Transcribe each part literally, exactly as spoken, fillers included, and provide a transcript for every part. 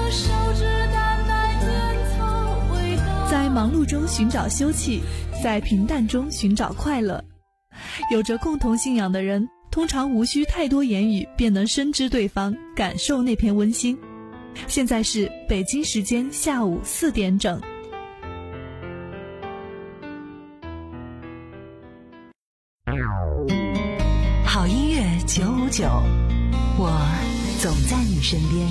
在忙碌中寻找休憩，在平淡中寻找快乐。有着共同信仰的人，通常无需太多言语便能深知对方，感受那片温馨。现在是北京时间下午四点整。 好音乐九五九，我总在你身边。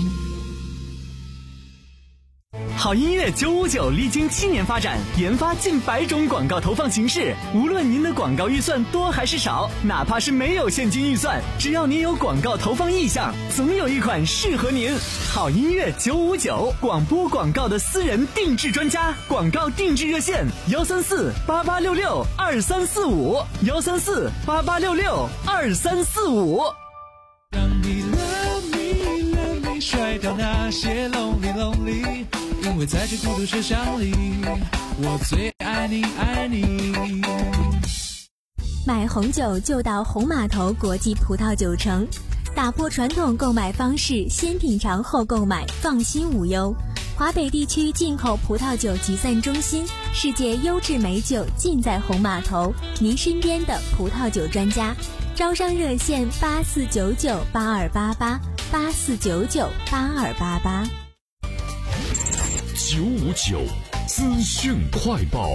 好音乐九五九历经七年发展，研发近百种广告投放形式。无论您的广告预算多还是少，哪怕是没有现金预算，只要您有广告投放意向，总有一款适合您。好音乐九五九，广播广告的私人定制专家，广告定制热线幺三四八八六六二三四五幺三四八八六六二三四五。 让你 love me love me 甩掉那些 lonely lonely， 因为在这孤独车厢里，我最爱你爱你。 买红酒就到红码头国际葡萄酒城，打破传统购买方式，先品尝后购买，放心无忧。华北地区进口葡萄酒集散中心，世界优质美酒尽在红码头，您身边的葡萄酒专家。招商热线八四九九八二八八八四九九八二八八。 九五九资讯快报。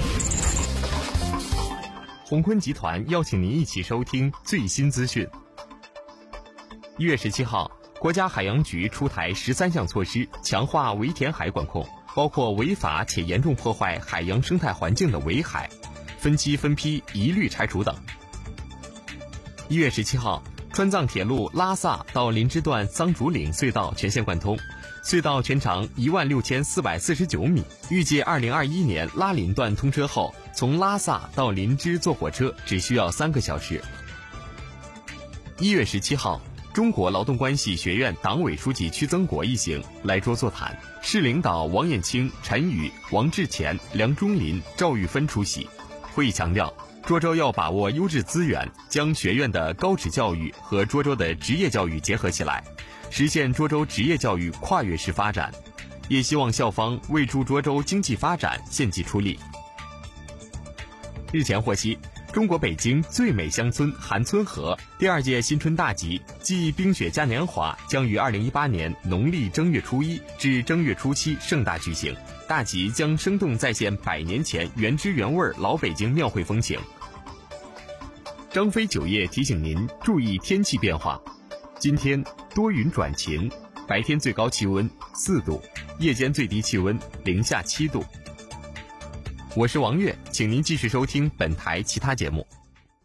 宏坤集团邀请您一起收听最新资讯。一月十七号，国家海洋局出台十三项措施，强化围填海管控，包括违法且严重破坏海洋生态环境的围海，分期分批一律拆除等。一月十七号，川藏铁路拉萨到林芝段桑竹岭隧道全线贯通，隧道全长一万六千四百四十九米，预计二零二一年拉林段通车后，从拉萨到林芝坐火车只需要三个小时。一月十七号，中国劳动关系学院党委书记屈增国一行来涿座谈，市领导王艳清、陈宇、王志前、梁忠林、赵玉芬出席。会议强调，涿州要把握优质资源，将学院的高职教育和涿州的职业教育结合起来，实现涿州职业教育跨越式发展，也希望校方为助涿州经济发展献计出力。日前获悉，中国北京最美乡村韩村河第二届新春大集暨冰雪嘉年华将于二零一八年农历正月初一至正月初七盛大举行。大集将生动再现百年前原汁原味老北京庙会风情。张飞酒业提醒您注意天气变化，今天多云转晴，白天最高气温四度，夜间最低气温零下七度。我是王悦，请您继续收听本台其他节目。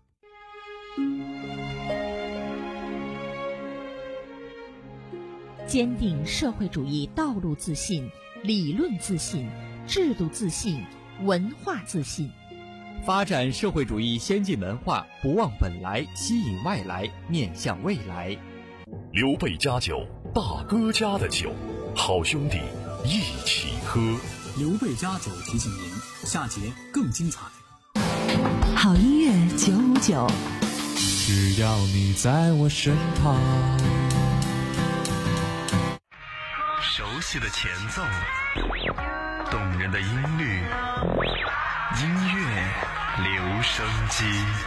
坚定社会主义道路自信，理论自信，制度自信，文化自信。 发展社会主义先进文化，不忘本来，吸引外来，面向未来。 刘备家酒，大哥家的酒，好兄弟一起喝。 刘备家酒提醒您，下节更精彩。 好音乐九五九， 只要你在我身旁。 熟悉的前奏，动人的音律，音乐留声机。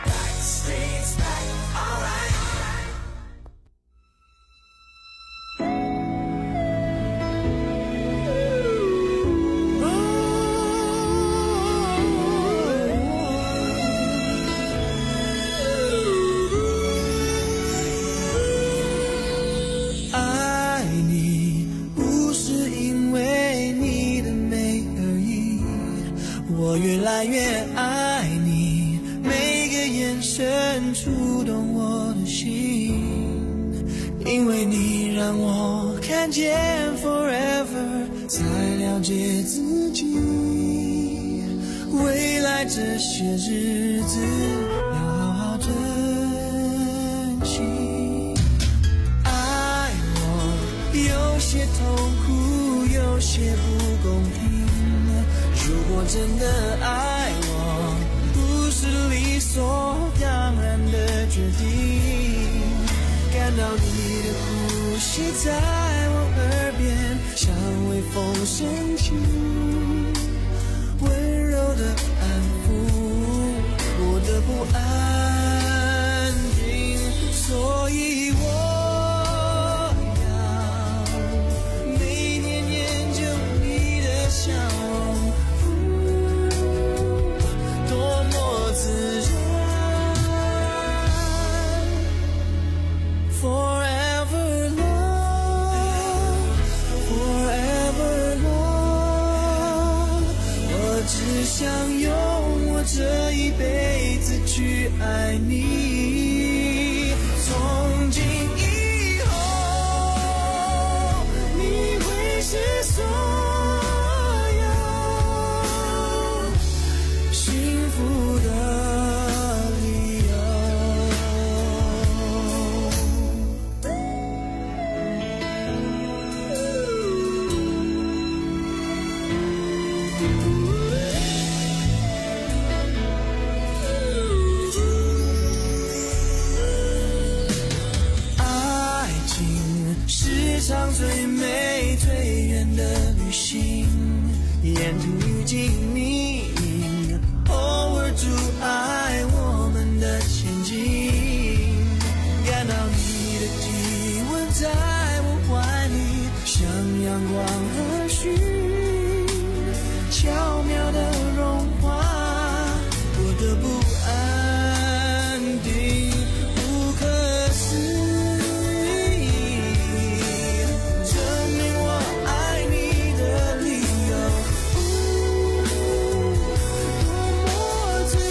我越来越爱你，每个眼神触动我的心，因为你让我看见 forever， 才了解自己，未来这些日子要好好珍惜。爱我有些痛苦，有些不公平，如果真的爱我，不是理所当然的决定，感到你的呼吸在我耳边，像心，温柔的安抚我的不安定，所以我要每年研究你的笑容，多么自然。Forever love, forever love， 我只想用我这一辈子去爱你，从今以后你会是所有幸福的理由。爱情是场最美最远的旅行，眼睛遇见你，偶尔阻碍我们的前进，感到你的体温在我怀里，像阳光和煦，巧妙的融化我的不安定，不可思议，证明我爱你的理由，多么自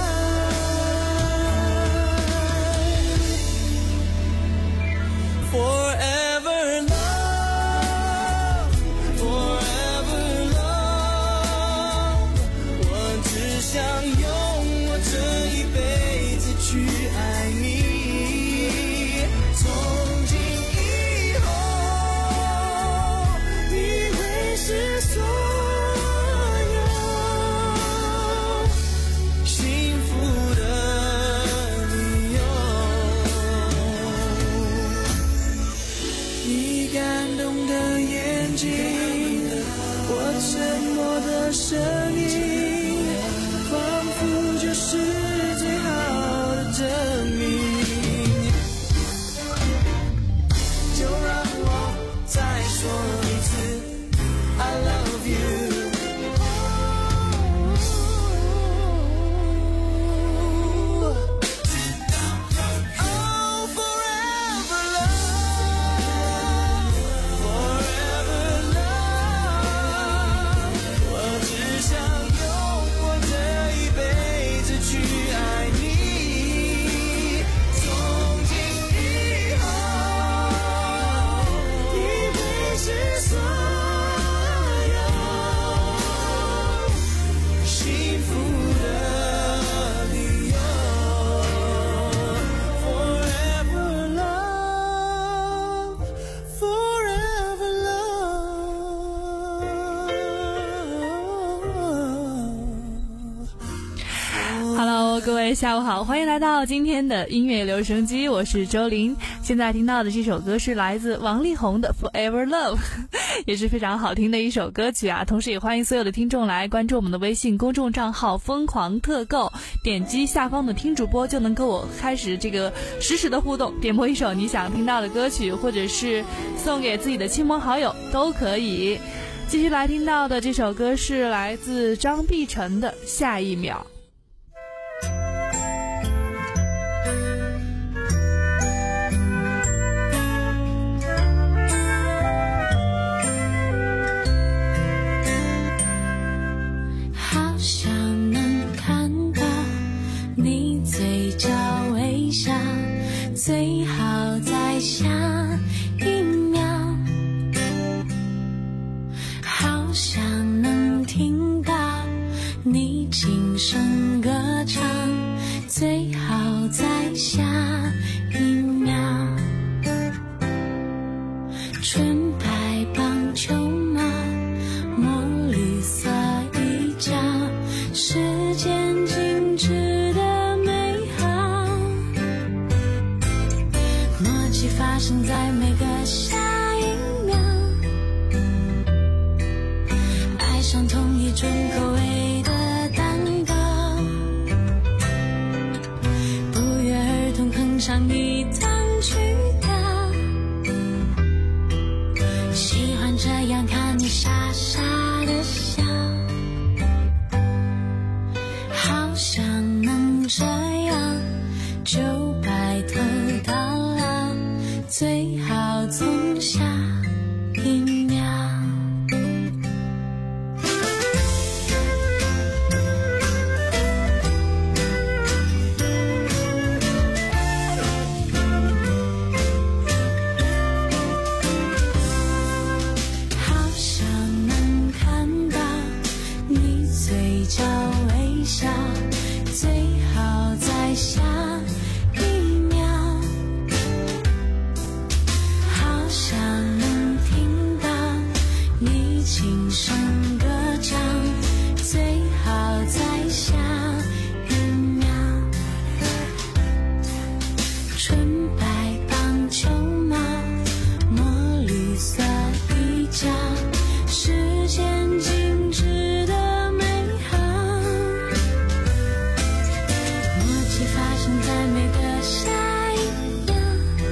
然。Forever love, forever love， 我只想用我这一辈子去爱你，从今以后你会是所有幸福的理由。你感动的眼睛，我沉默的声音，仿佛就是最好的证明。就让我再说一次 I love you。Oh, forever love, forever love， 我只想用我这一辈子去爱你，从今以后你会是所有幸福的理由。Forever love, forever Hello， 各位下午好，欢迎来到今天的音乐留声机，我是周琳。现在听到的这首歌是来自王力宏的 Forever Love， 也是非常好听的一首歌曲啊。同时也欢迎所有的听众来关注我们的微信公众账号疯狂特购，点击下方的听主播就能跟我开始这个实时的互动，点播一首你想听到的歌曲，或者是送给自己的亲朋好友都可以。继续来听到的这首歌是来自张碧晨的下一秒。 好想能看到你嘴角微笑，最好在下一秒。好想能听到你轻声歌唱，最好在下一秒。纯白棒球帽，墨绿色衣角，时间静止的美好，默契发生在每个下一秒。 喜欢这样看你傻傻的笑，好想能这样就白头到老，最好从下一秒。好想能看到你嘴角微笑，最好在下一秒。好想能听到你轻声歌唱，最好在下一秒。纯白棒球帽，墨绿色衣角，时间静止的美好，默契发生在每个下一秒，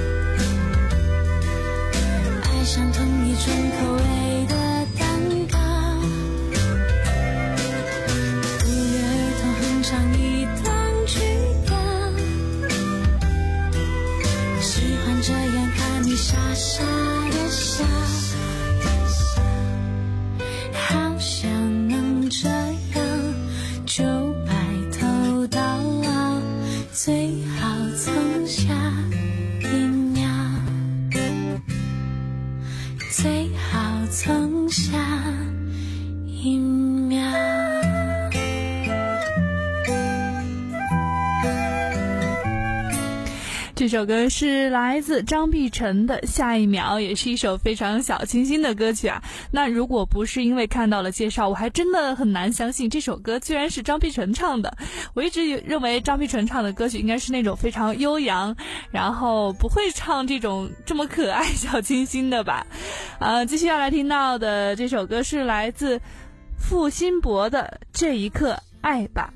爱上同一种口味的蛋糕，不约而同哼唱一段曲调，喜欢这样看你傻傻的笑，好想能这样就白头到老，最好从下一秒，最好从下一秒。 这首歌是来自张碧晨的《下一秒》，也是一首非常小清新的歌曲啊。那如果不是因为看到了介绍，我还真的很难相信这首歌居然是张碧晨唱的。我一直认为张碧晨唱的歌曲应该是那种非常悠扬，然后不会唱这种这么可爱小清新的吧。呃，继续要来听到的这首歌是来自付辛博的《这一刻爱吧》。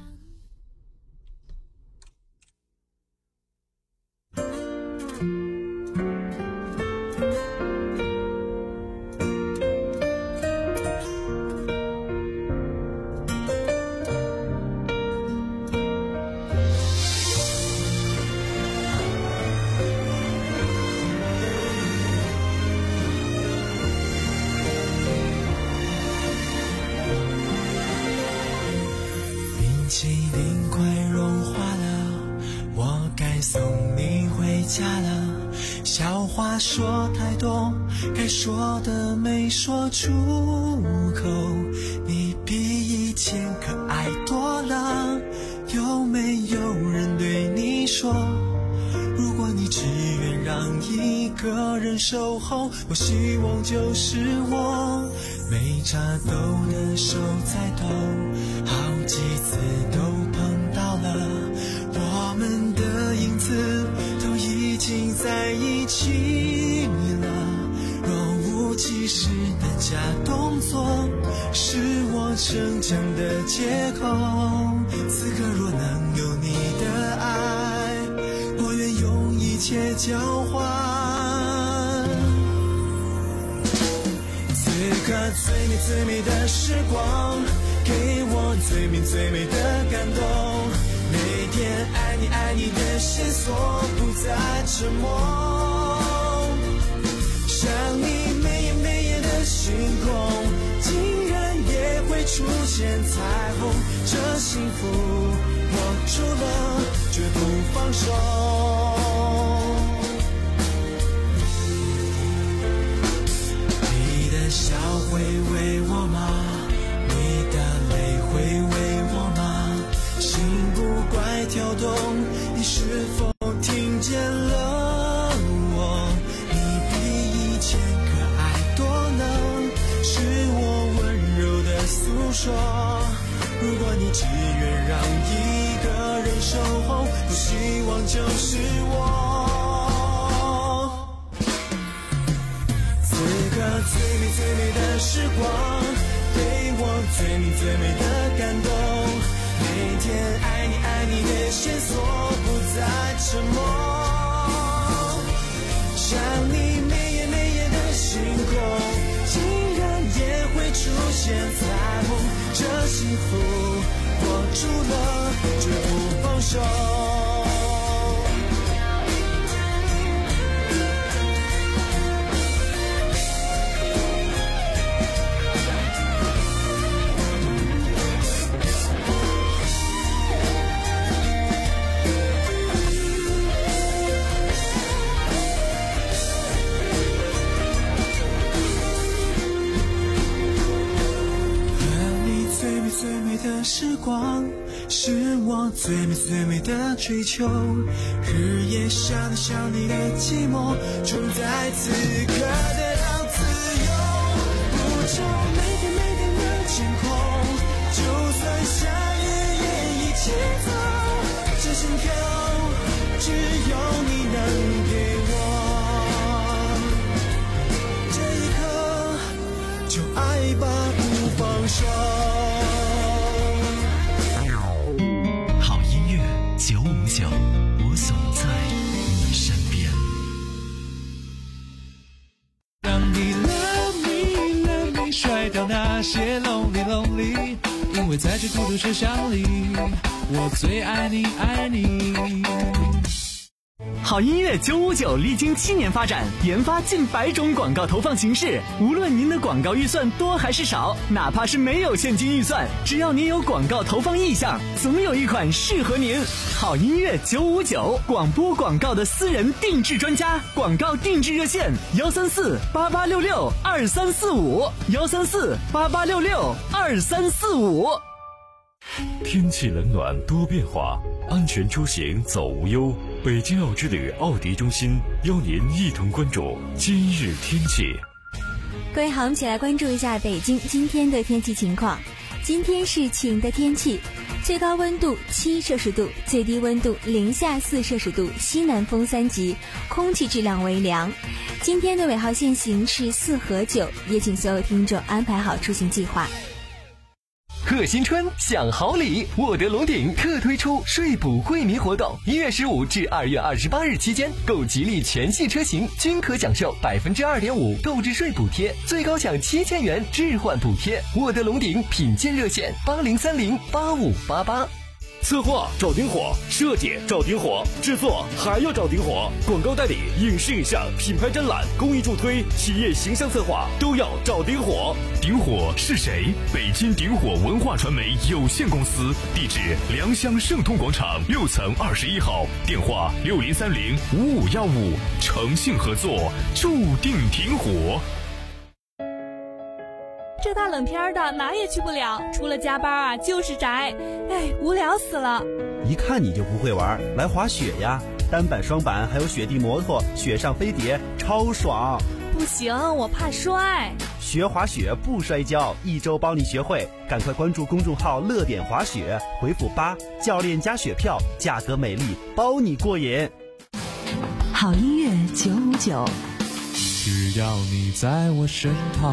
冰淇淋快融化了，我该送你回家了。小话说太多，该说的没说出口。你比以前可爱多了，有没有人对你说，如果你只愿让一个人守候，我希望就是我。没插兜的手在抖，好几次都碰到了，我们的影子都已经在一起了。若无其事的假动作是我逞强的借口，此刻若能有你的爱，我愿用一切交换。此刻最美最美的时光，给我最美最美的感动。每天爱你爱你的线索不再沉默，想你每夜每夜的星空，竟然也会出现彩虹。这幸福握住了，绝不放手。你的笑会为我吗？你的泪会为我吗？心不怪跳动，你是否听见了我？你比以前可爱多了，是我温柔的诉说。如果你只愿让一个人守候，不希望就是我。此刻最美最美的时光，给我最美最美的感动。每天爱你爱你的线索不再沉默，想你每夜每夜的星空， 现彩虹，这幸福握住了绝不放手。最美的时光，是我最美最美的追求。日夜想想你的寂寞，终在此刻得到自由。不愁每天每天的天空，就算下雨也一起走。这心跳只有你能给我，这一刻就爱吧，不放手。 九五九，我总在你身边。 让你 love me love me 甩掉那些 lonely lonely， 因为在这孤独车厢里，我最爱你爱你。 好音乐九五九历经七年发展，研发近百种广告投放形式。无论您的广告预算多还是少，哪怕是没有现金预算，只要您有广告投放意向，总有一款适合您。好音乐九五九，广播广告的私人定制专家，广告定制热线幺三四八八六六二三四五幺三四八八六六二三四五。 天气冷暖多变化，安全出行走无忧。北京奥之旅奥迪中心邀您一同关注今日天气。 各位好，我们一起来关注一下北京今天的天气情况。今天是晴的天气，最高温度七摄氏度，最低温度零下四摄氏度，西南风三级，空气质量为良。今天的尾号限行是四和九，也请所有听众安排好出行计划。 贺新春享好礼，沃德龙鼎特推出税补惠民活动，一月十五至二月二十八日期间，购吉利全系车型均可享受百分之二点五购置税补贴，最高享七千元置换补贴。沃德龙鼎品鉴热线八零三零八五八八。 策划找顶火，设计找顶火，制作还要找顶火，广告代理、影视影像、品牌展览、公益助推、企业形象策划都要找顶火。 顶火是谁？北京顶火文化传媒有限公司，地址良乡盛通广场六层二十一号，电话六零三零五五幺五，诚信合作，注定顶火。 这大冷天的哪也去不了，除了加班啊就是宅，哎，无聊死了。 一看你就不会玩，来滑雪呀，单板双板还有雪地摩托，雪上飞碟超爽。 不行，我怕摔。 学滑雪不摔跤，一周帮你学会，赶快关注公众号乐点滑雪，回复八，教练加雪票，价格美丽，包你过瘾。 好音乐九五九， 只要你在我身旁。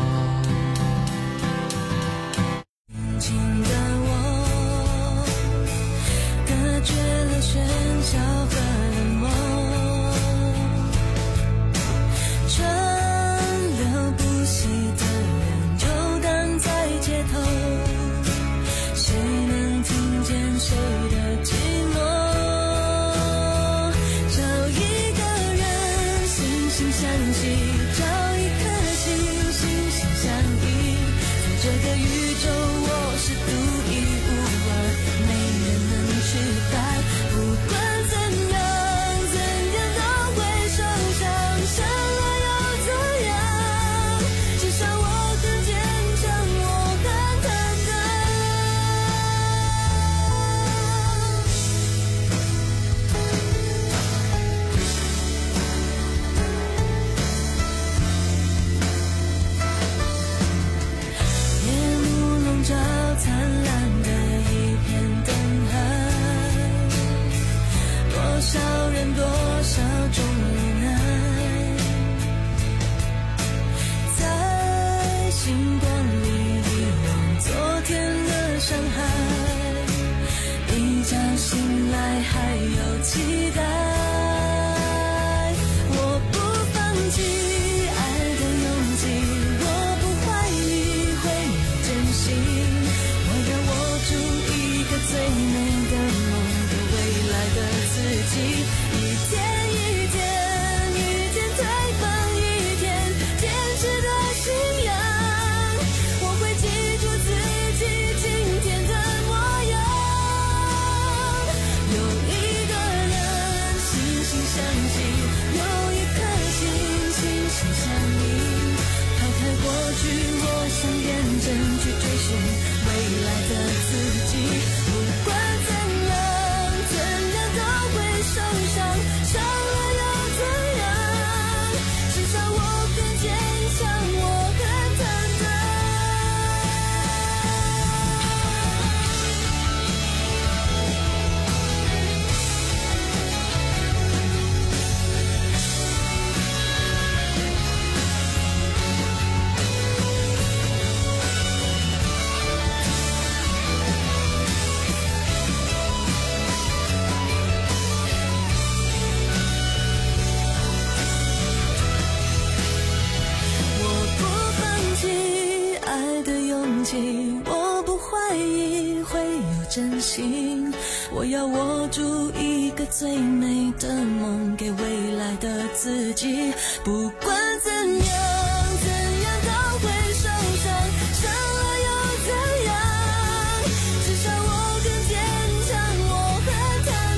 静的我隔绝了喧嚣和冷漠，川流不息的人游荡在街头，谁能听见谁的寂寞？找一个人惺惺相惜，找一颗心心心相印，在这个宇宙我是独一无二，没人能取代。不管怎样怎样都会受伤，伤了又怎样？至少我很坚强，我很坦夜幕笼真心。我要握住一个最美的梦，给未来的自己。不管怎样怎样都会受伤，伤了又怎样，至少我更坚强，我很坦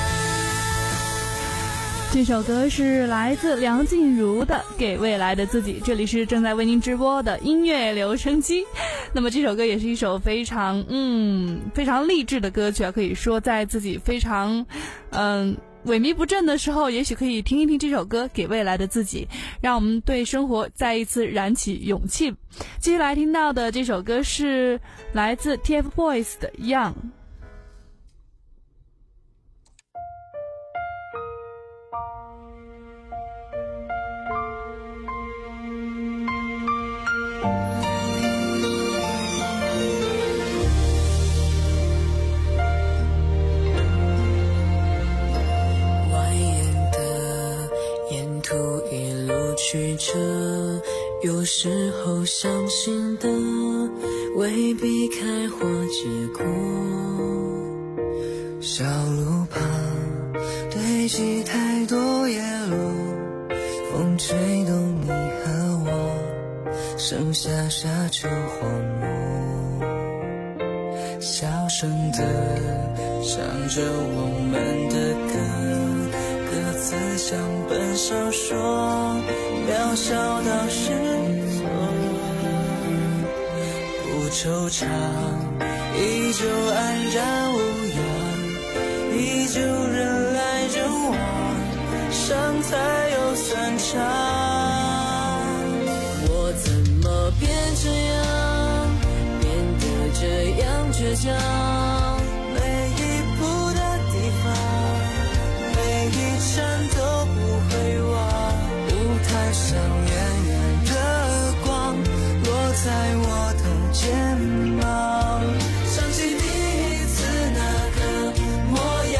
荡。 这首歌是来自梁静茹的《给未来的自己》，这里是正在为您直播的音乐留声机。那么这首歌也是一首非常嗯非常励志的歌曲啊，可以说在自己非常嗯萎靡不振的时候，也许可以听一听这首歌《给未来的自己》，让我们对生活再一次燃起勇气。接下来听到的这首歌是来自 T F Boys 的 Young。 曲折，有时候相信的未必开花结果。小路旁堆积太多叶落，风吹动你和我，剩下沙丘荒漠。小声地唱着我们的歌，歌词像本小说，渺小到失措，不惆怅，依旧安然无恙，依旧人来人往，伤才有算长。我怎么变这样，变得这样倔强，每一步的地方，每一站都不会忘。舞台上远远的光落在我的肩膀，想起第一次那个模样。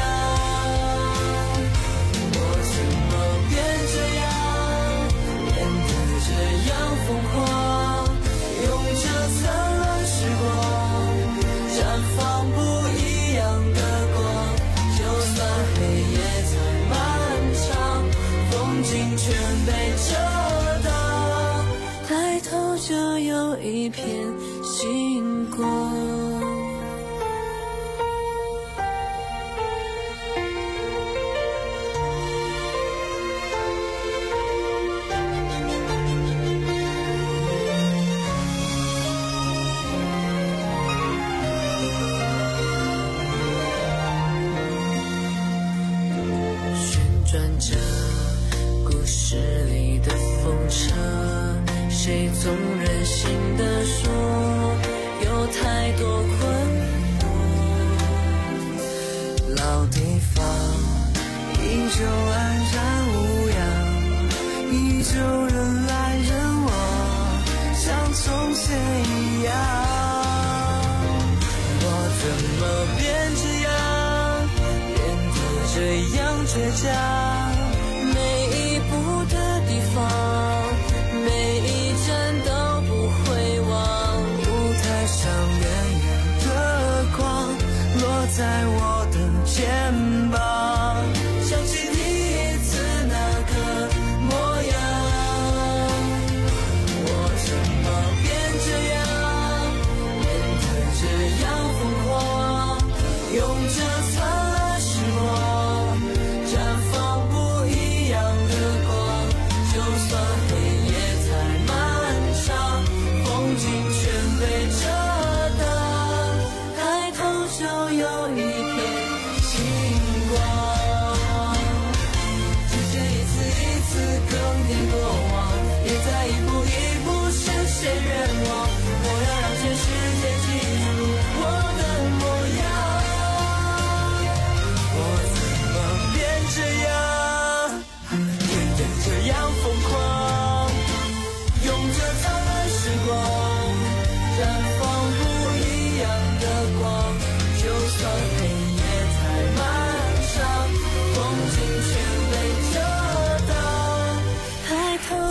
我怎么变这样，变得这样疯狂，用这灿烂时光绽放不一样的光。就算黑夜再漫长，风景全被遮挡，抬头就有一片星光。旋转着故事里的风车，谁总任性地说有太多困惑。老地方依旧安然无恙，依旧人来人往，像从前一样。我怎么变这样，变得这样倔强，每一步的地方，每一站都不会忘。舞台上远远的光落在我的肩膀，想起第一次那个模样。我怎么变这样，变得这样疯狂，用这灿烂时光绽放不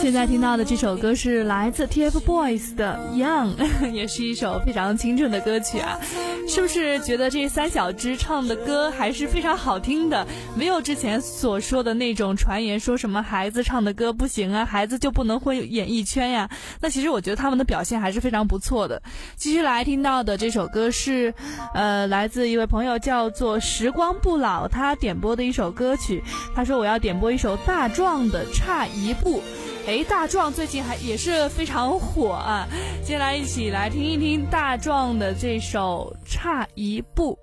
现在听到的这首歌是来自 T F BOYS 的 Young， 也是一首非常青春的歌曲啊。是不是觉得这三小只唱的歌还是非常好听的，没有之前所说的那种传言说什么孩子唱的歌不行啊，孩子就不能混演艺圈呀？那其实我觉得他们的表现还是非常不错的。继续来听到的这首歌是呃，来自一位朋友叫做时光不老，他点播的一首歌曲。他说我要点播一首大壮的差一步。诶，大壮最近还也是非常火啊，接下来一起来听一听大壮的这首差一步。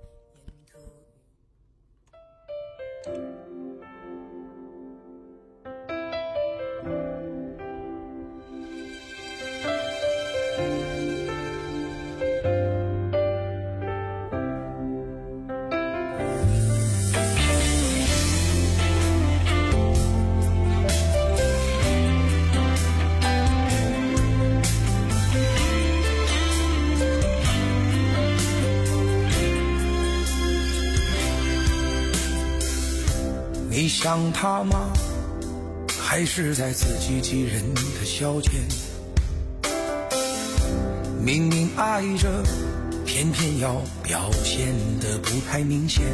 你想他吗？还是在自欺欺人的消遣？明明爱着，偏偏要表现得不太明显。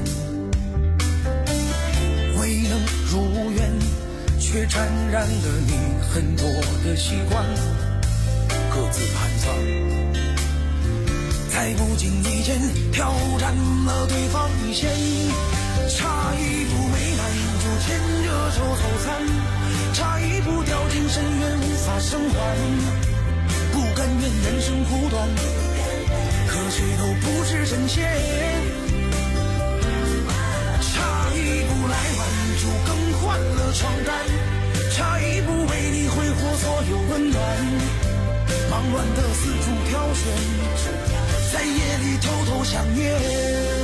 未能如愿，却沾染了你很多的习惯，各自盘算，在不经意间挑战了对方一线，差一步没难就牵着手走散，差一步掉进深渊无法生还，不甘愿人生苦短，可谁都不是神仙，差一步来晚就更换了床单，差一步为你挥霍所有温暖，忙乱的四处挑选，在夜里偷偷想念。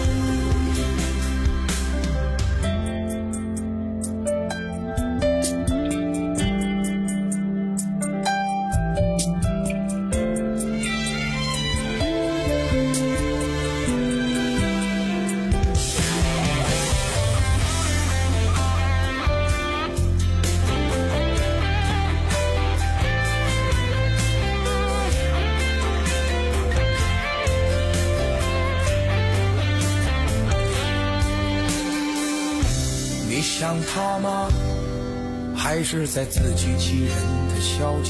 想他吗？还是在自欺欺人的消遣？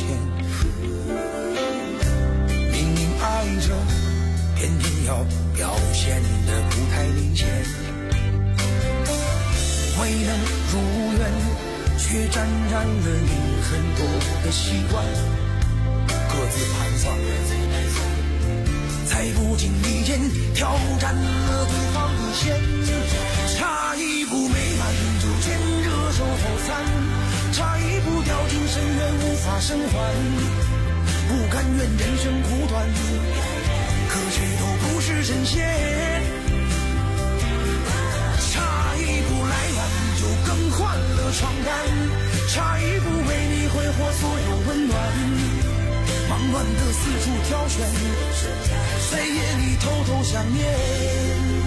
明明爱着，偏偏要表现得不太明显。未能如愿，却沾染了你很多的习惯，各自盘算，在不经意间挑战了对方一线。差一步没满就牵着手走散，差一步掉进深渊无法生还，不甘愿人生苦短，可谁都不是神仙，差一步来晚就更换了床单，差一步为你挥霍所有温暖，忙乱的四处挑选，在夜里偷偷想念。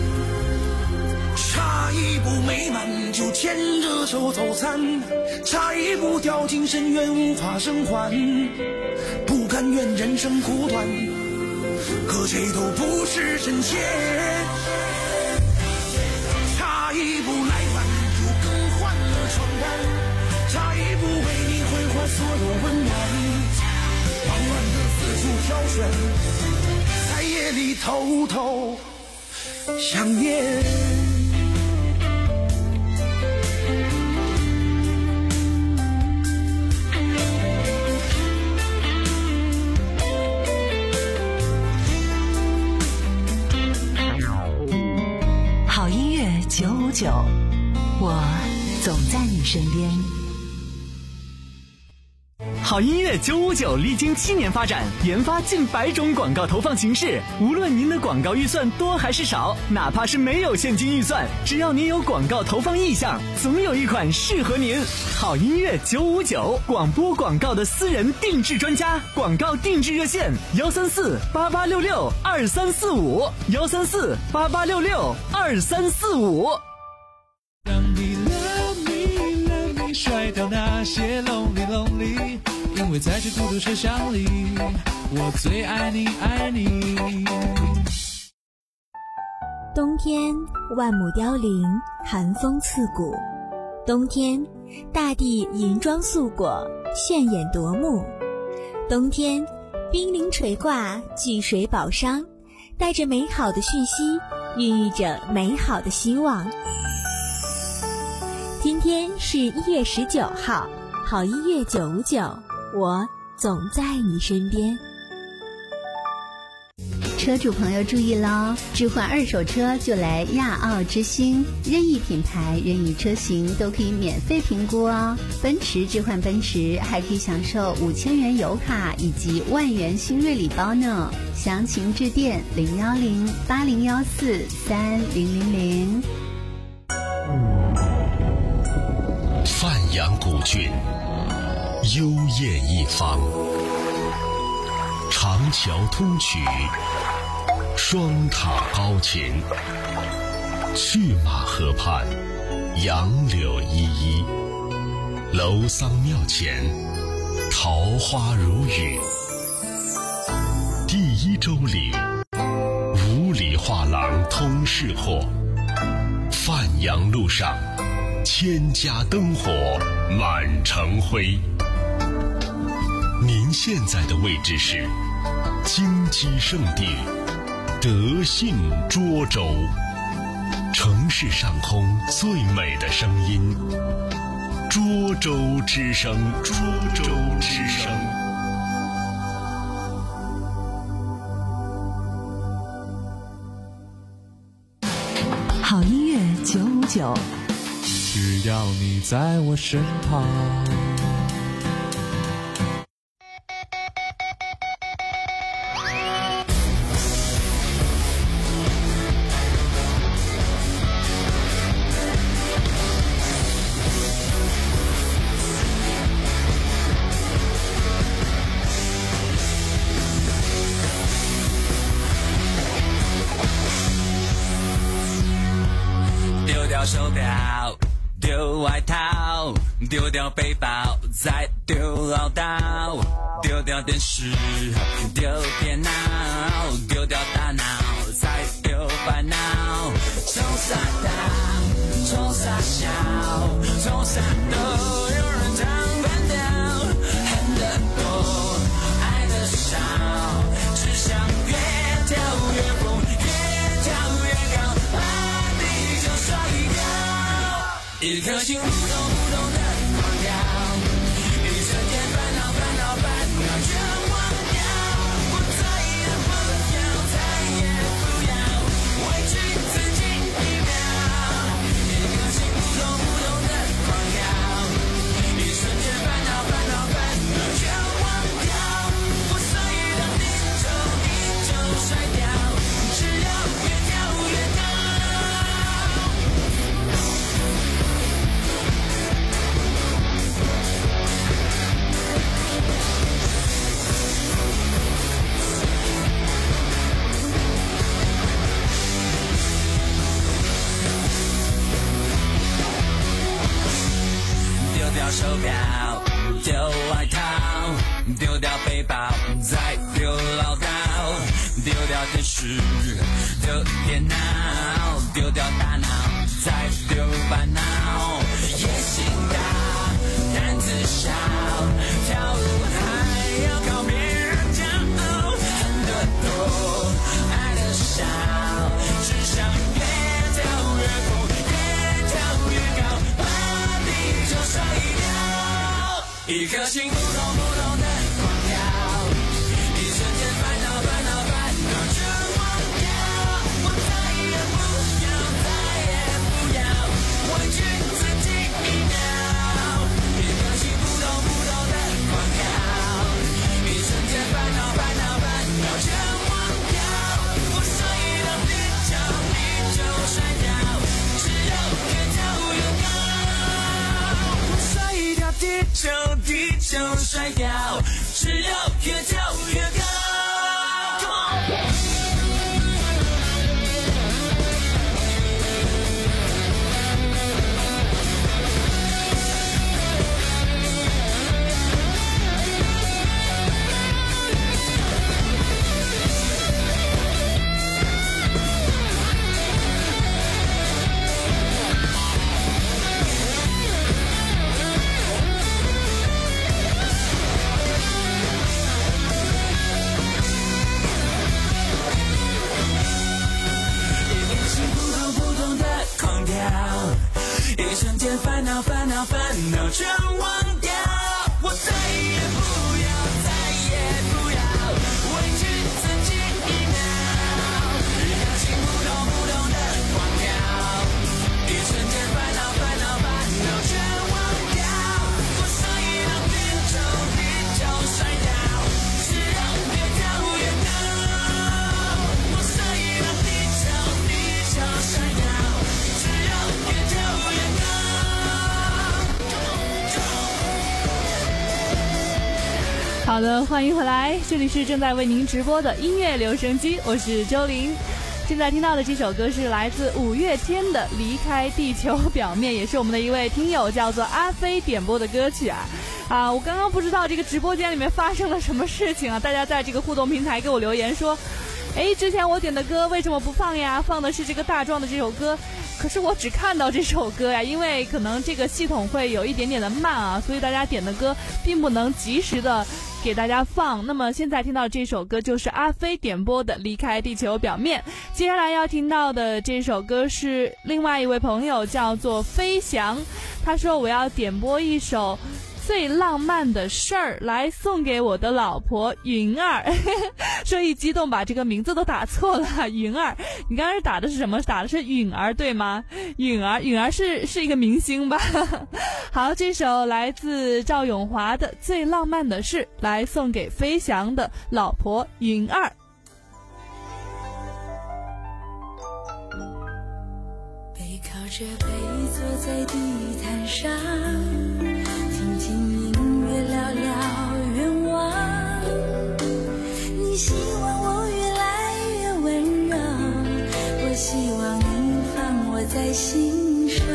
差一步没满就牵着手走散，差一步掉进深渊无法生还，不甘愿人生苦短，可谁都不是神仙，差一步来晚就更换了床单，差一步为你挥霍所有温暖，忙乱的四处挑选，在夜里偷偷想念。 九五九，我总在你身边。 好音乐九五九历经七年发展，研发近百种广告投放形式。无论您的广告预算多还是少，哪怕是没有现金预算，只要您有广告投放意向，总有一款适合您。好音乐九五九，广播广告的私人定制专家，广告定制热线：幺三四八八六六二三四五，幺三四八八六六二三四五。 让你 love me love me 甩掉那那些 lonely lonely， 因为在这孤独车厢里，我最爱你爱你。 冬天万亩凋零，寒风刺骨。冬天大地银装素裹，炫眼夺目。冬天冰凌垂挂，巨水宝商，带着美好的讯息，孕育着美好的希望。今天是一月十九号，好音乐九五九，我总在你身边。 车主朋友注意喽，置换二手车就来亚奥之星，任意品牌任意车型都可以免费评估哦。奔驰置换奔驰还可以享受五千元油卡以及万元新锐礼包呢，详情致电零幺零八零幺四三零零零。 范阳古郡，幽艳一方，长桥通衢，双塔高擎，去马河畔，杨柳依依，楼桑庙前，桃花如雨。第一周里，五里画廊通市货，范阳路上，千家灯火满城辉。您现在的位置是金鸡圣地德信涿州，城市上空最美的声音，涿州之声，涿州之声。 好音乐九五九， 只要你在我身旁。 手表，丢外套，丢掉背包，再丢唠叨，丢掉电视，丢电脑，丢掉大脑，再丢烦恼。从傻到，从傻笑，从傻都有人唱反调，恨得多，爱得少，只想越跳越疯，越跳越高，把地球甩掉。一颗心扑通扑通的狂跳，一瞬间烦恼烦恼烦恼全忘掉，不再也不要，再也不要委屈自己一秒。一颗心扑通扑通的狂跳，一瞬间烦恼烦恼烦恼全忘掉，不随到地球地球甩掉，只要越跳越高。丢掉手表，丢外套，丢掉背包，再丢唠叨，丢掉电视，丢电脑，丢掉大脑，再丢烦恼。野心大，胆子小，跳舞还要靠别人骄傲，恨得多，爱得少，只想越跳越疯，越跳越高，把地球甩掉。一颗心扑通扑通的狂跳，一瞬间烦恼烦恼烦恼全忘掉，我再也不要，再也不要委屈自己一秒。一颗心扑通扑通的狂跳，一瞬间烦恼烦恼烦恼全忘掉，我随到地球地球甩掉，只有越跳越高，我甩掉地球地球一瞬间烦恼烦恼烦恼全忘掉，我再也不要再也不要委屈自己一秒，让心扑通扑通的狂跳，一瞬间烦恼烦恼烦恼全忘掉，我上一辆地球地球摔掉，只要越跳越高，我上一辆地球地球摔掉，只要越跳越高。 好的，欢迎回来，这里是正在为您直播的音乐留声机，我是周玲。现在听到的这首歌是来自五月天的《离开地球表面》，也是我们的一位听友叫做阿飞点播的歌曲啊。啊，我刚刚不知道这个直播间里面发生了什么事情啊，大家在这个互动平台给我留言说，哎，之前我点的歌为什么不放呀？放的是这个大壮的这首歌，可是我只看到这首歌呀，因为可能这个系统会有一点点的慢啊，所以大家点的歌并不能及时的给大家放。那么现在听到的这首歌就是阿飞点播的《离开地球表面》，接下来要听到的这首歌是另外一位朋友叫做飞翔，他说我要点播一首最浪漫的事儿来送给我的老婆云儿说一激动把这个名字都打错了，云儿，你刚才打的是什么？打的是允儿对吗？允儿，允儿是是一个明星吧好，这首来自赵咏华的最浪漫的事来送给飞翔的老婆云儿。 背靠着背坐在地毯上，听听音乐聊聊愿望，你希望我越来越温柔，我希望你放我在心上，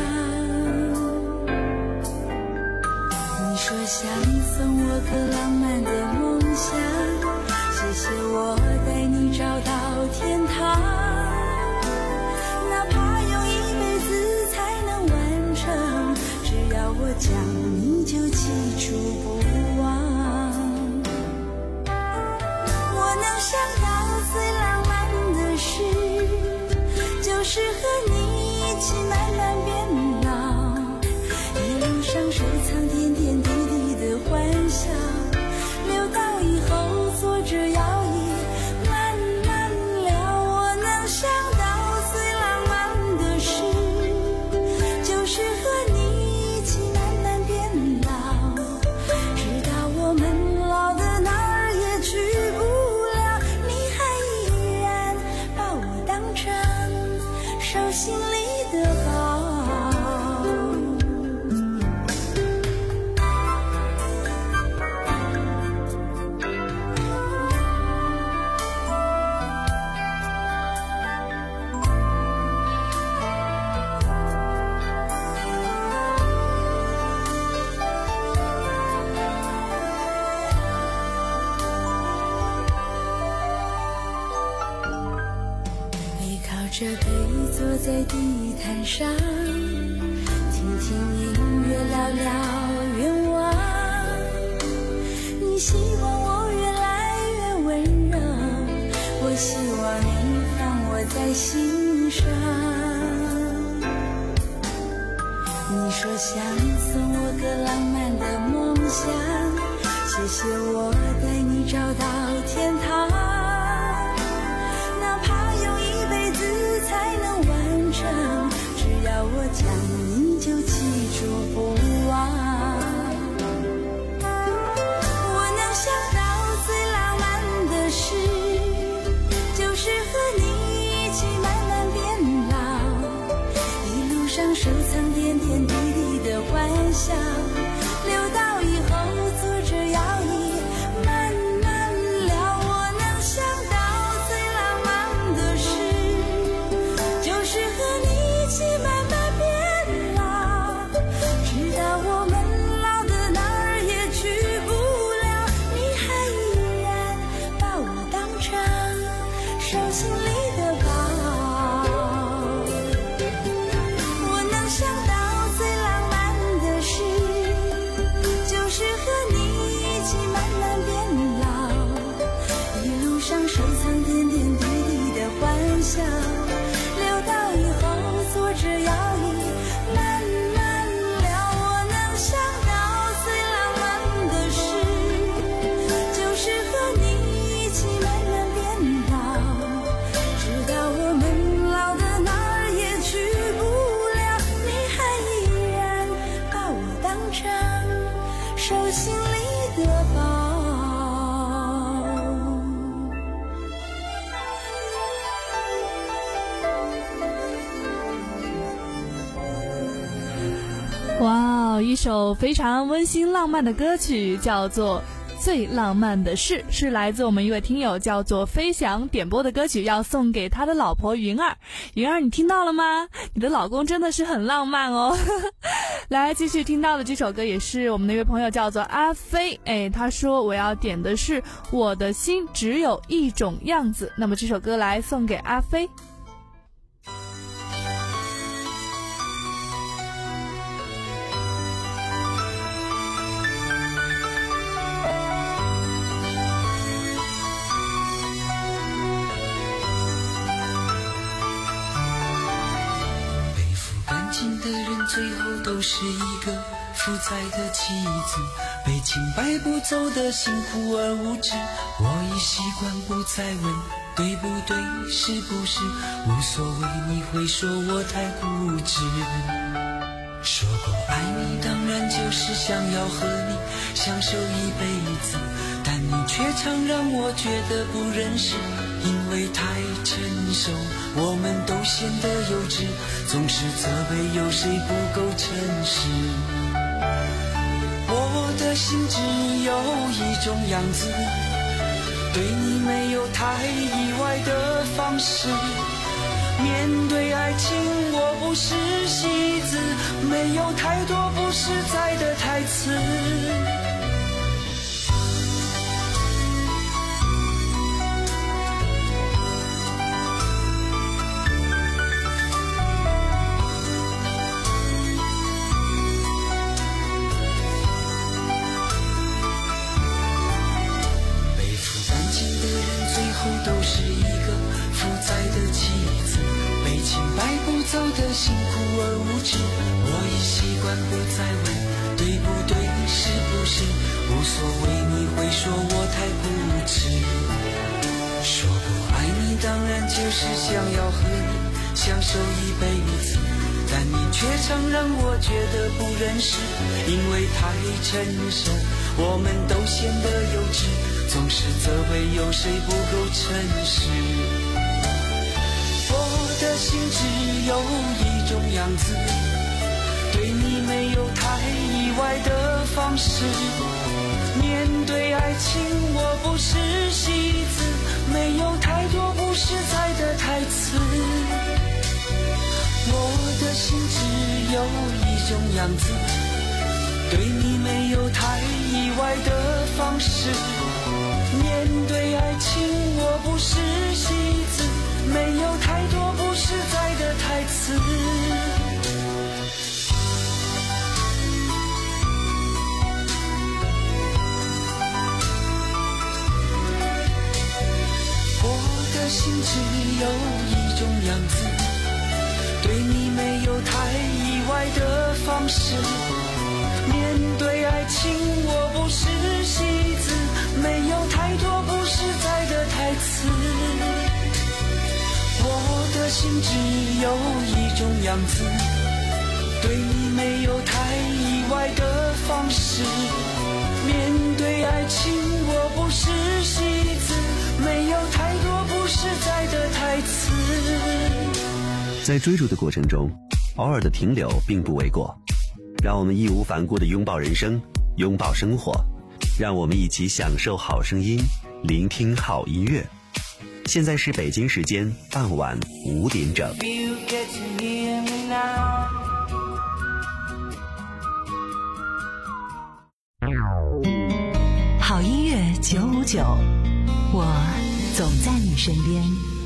你说想送我个浪漫的梦想，谢谢我带你找到天堂，哪怕用一辈子才能完成，只要我讲你就记住不忘。我能想到最浪漫的事，就是和你一起慢慢变老，一路上收藏点点滴滴的欢笑，留到以后坐着摇椅慢慢聊。我能想到最浪漫的事，就是和你一起慢慢变老，直到我们老的哪儿也去不了，你还依然把我当成手心里的宝。这背坐在地毯上，听听音乐聊聊愿望，你希望我越来越温柔，我希望你放我在心上，你说想送我个浪漫的梦想，谢谢我带你找到天堂，哪怕用一辈子才能完成，只要我讲你就记住不忘。我能想到最浪漫的事，就是和你一起慢慢变老，一路上收藏点点滴滴的欢笑，留到以后坐着摇椅慢慢聊。我能想到最浪漫的事，就是和你一起慢慢变老，直到我们老的哪儿也去不了，你还依然把我当成手心里的宝。我能想到最浪漫的事，就是和你一起慢慢变老，一路上收藏点点滴滴的欢笑，留到以后坐着摇椅哦，一首非常温馨浪漫的歌曲，叫做最浪漫的事，是来自我们一位听友叫做飞翔点播的歌曲，要送给他的老婆云儿。云儿，你听到了吗？你的老公真的是很浪漫哦。来，继续听到的这首歌也是我们的一位朋友叫做阿飞，哎，他说我要点的是我的心只有一种样子，那么这首歌来送给阿飞。 最后都是一个负债的妻子，被清白不走的辛苦而无知。我已习惯不再问对不对是不是，无所谓你会说我太固执。说过爱你当然就是想要和你享受一辈子，但你却常让我觉得不认识，因为太成熟，我们都显得幼稚，总是责备有谁不够诚实。我的心只有一种样子，对你没有太意外的方式。面对爱情我不是戏子，没有太多不实在的台词。走的辛苦而无知，我已习惯不再问对不对是不是，无所谓你会说我太固执。说过爱你当然就是想要和你享受一辈子，但你却常让我觉得不认识，因为太成熟，我们都显得幼稚，总是责备有谁不够诚实。我的心只有一种样子，对你没有太意外的方式。面对爱情我不是戏子，没有太多不实在的台词。我的心只有一种样子，对你没有太意外的方式。面对爱情我不是戏子，没有太多不实在的台词。我的心只有一种样子，对你没有太意外的方式。面对爱情我不是戏子，没有太多不实在的台词。我的心只有一种样子，对你没有太意外的方式。面对爱情我不是戏子，没有太多不实在的台词。 在追逐的过程中，偶尔的停留并不为过。让我们义无反顾地拥抱人生，拥抱生活，让我们一起享受好声音，聆听好音乐。现在是北京时间傍晚五点整。 好音乐九五九，我总在你身边。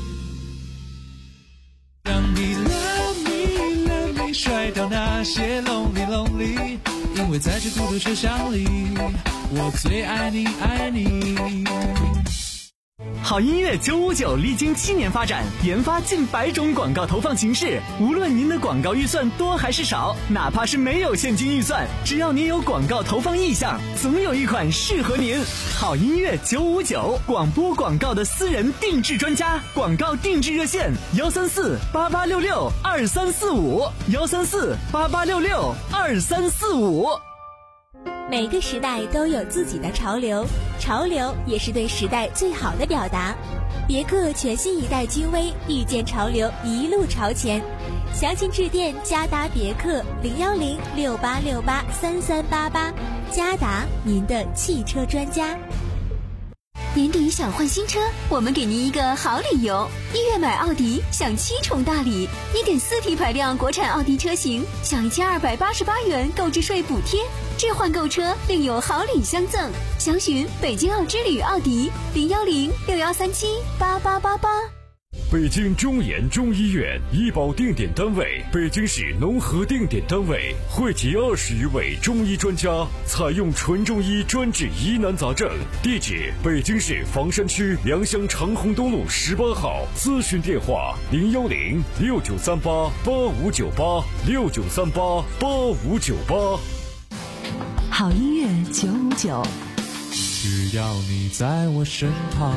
让你 love me love me 甩掉那些 lonely lonely， 因为在这孤独车厢里，我最爱你爱你。 好音乐九五九历经七年发展，研发近百种广告投放形式。无论您的广告预算多还是少，哪怕是没有现金预算，只要您有广告投放意向，总有一款适合您。好音乐九五九，广播广告的私人定制专家，广告定制热线幺三四八八六六二三四五幺三四八八六六二三四五。 每个时代都有自己的潮流，潮流也是对时代最好的表达。别克全新一代君威，遇见潮流，一路朝前。 详情致电嘉达别克零幺零六八六八三三八八。嘉达，您的汽车专家。 年底想换新车，我们给您一个好理由。一月买奥迪享七重大礼， 一点四 T 排量国产奥迪车型享一千二百八十八元购置税补贴，置换购车另有好礼相赠。详询北京奥之旅奥迪零幺零六幺三七八八八八。 北京中研中医院医保定点单位，北京市农合定点单位，汇集二十余位中医专家，采用纯中医专治疑难杂症。地址：北京市房山区良乡长虹东路十八号。咨询电话：零幺零六九三八八五九八六九三八八五九八。 好音乐九五九， 只要你在我身旁。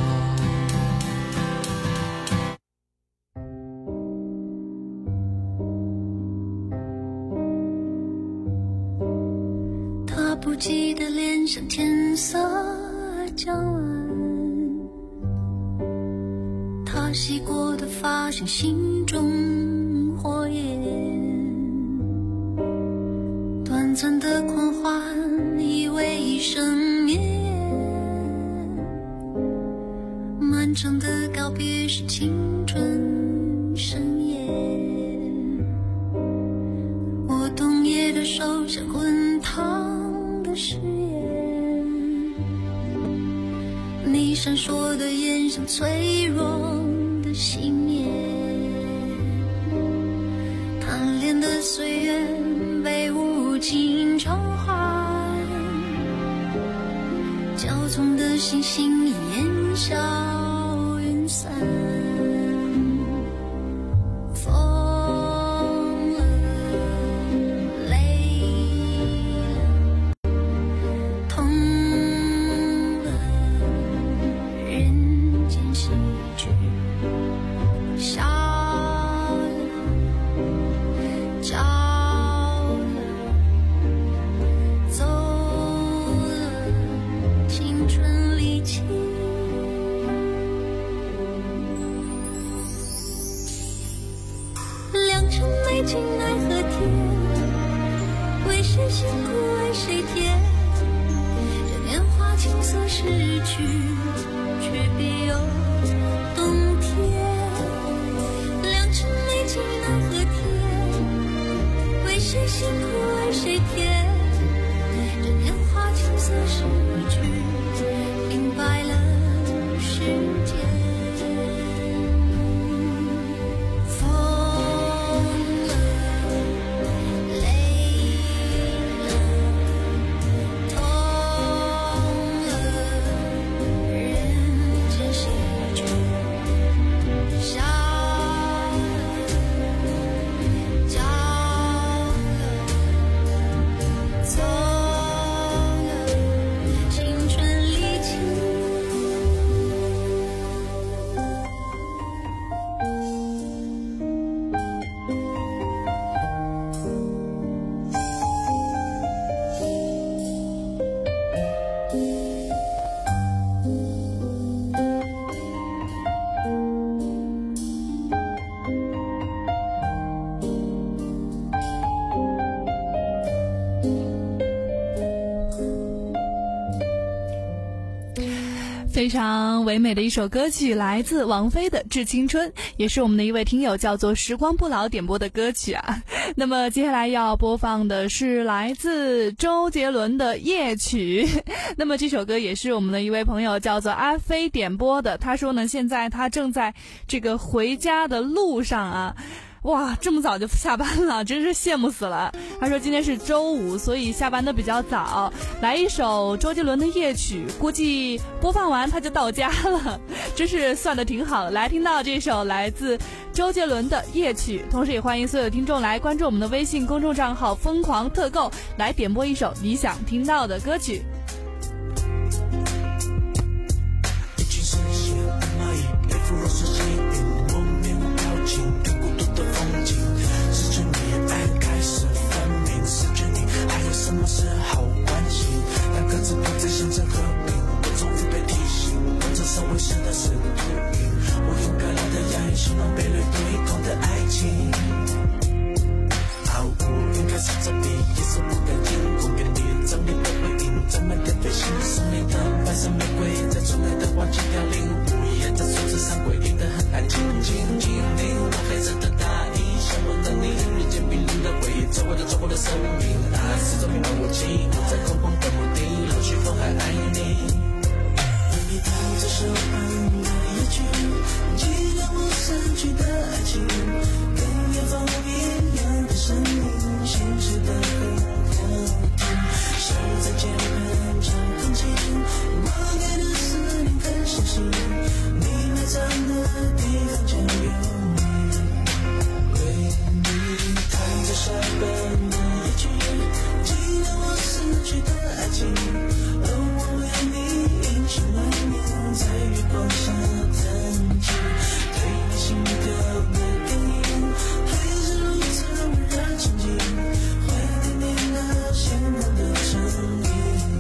不记得脸上天色将晚，他洗过的发像心中火焰，短暂的狂欢以为一生绵延，漫长的告别是青春盛宴，我冬夜的手像滚烫誓言，你闪烁的眼像脆弱的信念，贪恋的岁月被无情偿还，骄纵的星星烟消云散。 非常唯美的一首歌曲，来自王菲的《致青春》，也是我们的一位听友叫做时光不老点播的歌曲啊。那么接下来要播放的是来自周杰伦的《夜曲》，那么这首歌也是我们的一位朋友叫做阿飞点播的。他说呢，现在他正在这个回家的路上啊。哇，这么早就下班了，真是羡慕死了。他说今天是周五，所以下班的比较早，来一首周杰伦的夜曲，估计播放完他就到家了，真是算得挺好的。来听到这首来自周杰伦的夜曲，同时也欢迎所有听众来关注我们的微信公众账号疯狂特购，来点播一首你想听到的歌曲。 什么是好关系？当各自不再想着和平，我终于被提醒，我这社会是的是个秃鹰。我用该来的压抑，形容被掠夺一空的爱情。 心紧紧你我黑色的大衣，像我的你，日渐冰冷的回忆，走过的走过的生命，爱是种平凡武器，不再空空的目的，老去后还爱你。当你弹着手旁的夜曲，记得我散去的爱情，跟远方一样的声音，现实的很靠近，手在键盘上钢琴，我给的思念很相信，你埋葬的地方就有你，为你弹着沙本的夜曲，记得我死去的爱情，而我为你隐姓埋名，在月光下弹琴，对你心跳的感应，还是如此温热情景，怀念你那鲜红的声音。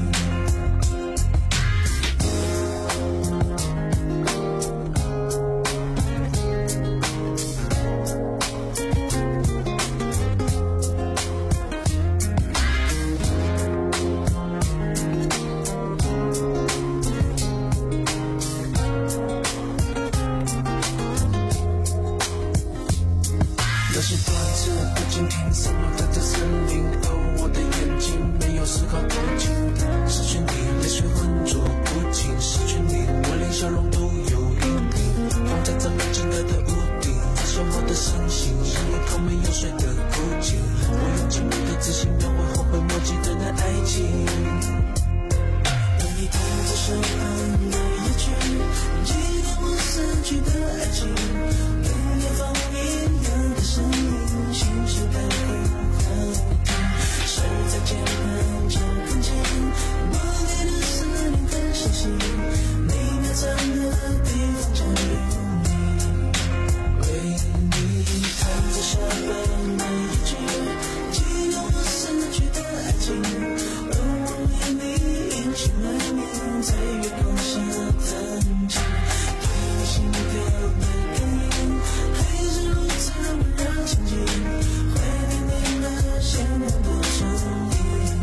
那些短暂的倾听，散落在这森林，而我的眼睛没有丝毫动静。失去你，泪水浑浊不清；失去你，我连笑容都有阴影。放在这么近的屋顶，发现我的身形，像一头没有水的枯井。我用尽我的自信描绘后悔莫及的那爱情。当你弹着手旁的夜曲，记得我死去的爱情，跟远方一样的声音，现实的很靠近，手在键盘上钢琴，我给的思念很相信，你埋葬的地方就有你，为你弹着沙本的夜曲，记得我死去的爱情，而我为你隐姓埋名，在月光下弹琴，对你心跳的感应，还是如此温热情景，怀念你那鲜红的声音。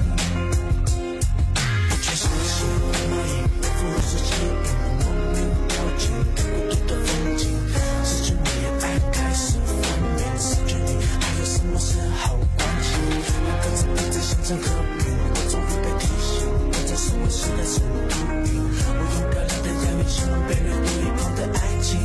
不去熟悉的蚂蚁，背负着记忆，莫名掉进孤独的风景。失去你，爱开始分明；失去你，还有什么是好关系？两个字不再形成和平，我终于被提醒，我在生活时代是毒瘾。我用漂亮的言语形容被掠夺一旁的爱情。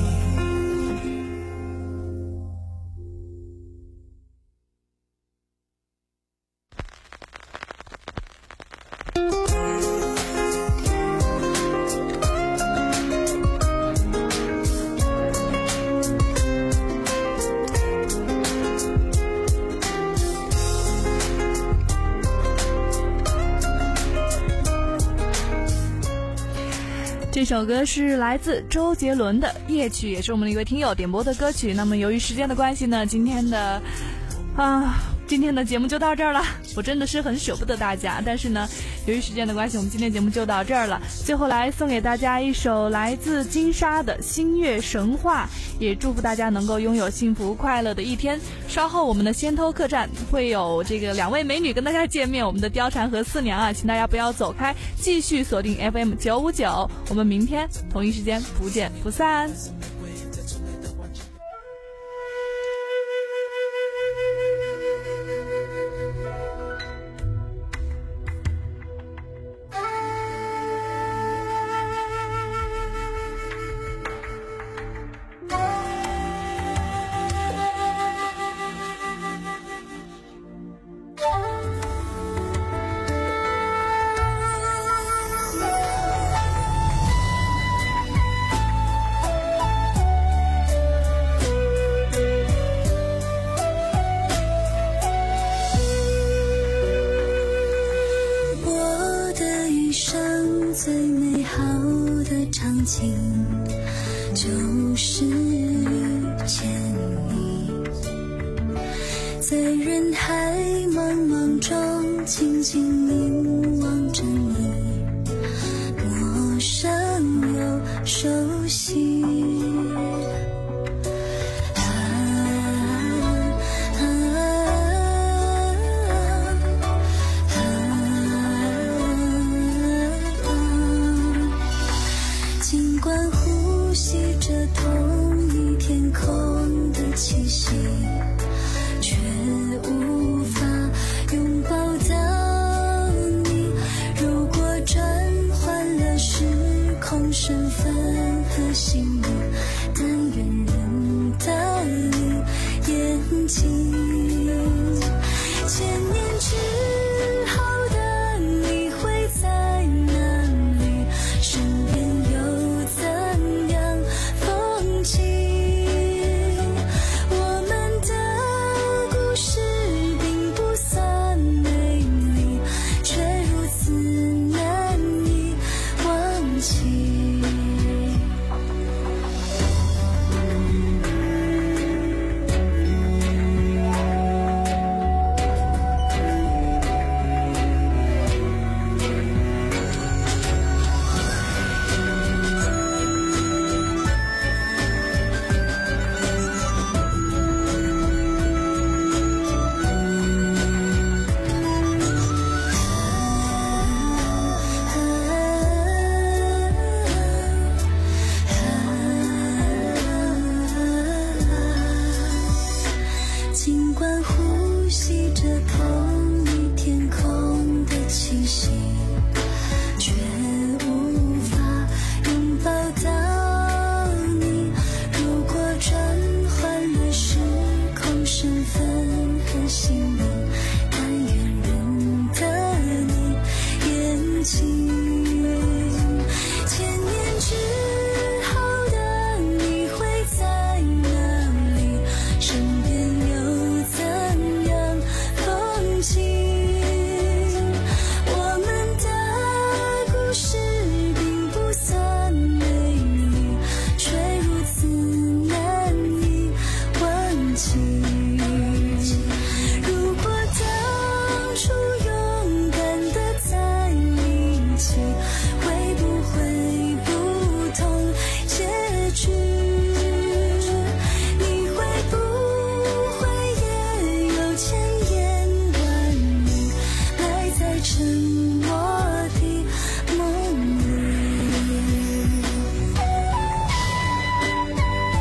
这首歌是来自周杰伦的《夜曲》，也是我们的一位听友点播的歌曲。那么由于时间的关系呢，今天的啊，今天的节目就到这儿了。我真的是很舍不得大家，但是呢，由于时间的关系，我们今天节目就到这儿了。最后来送给大家一首来自金沙的《星月神话》，也祝福大家能够拥有幸福快乐的一天。稍后我们的先偷客栈会有这个两位美女跟大家见面，我们的貂蝉和四娘啊，请大家不要走开，继续锁定 F M 九五九，我们明天同一时间不见不散。 最美好的场景就是遇见你，在人海茫茫中静静你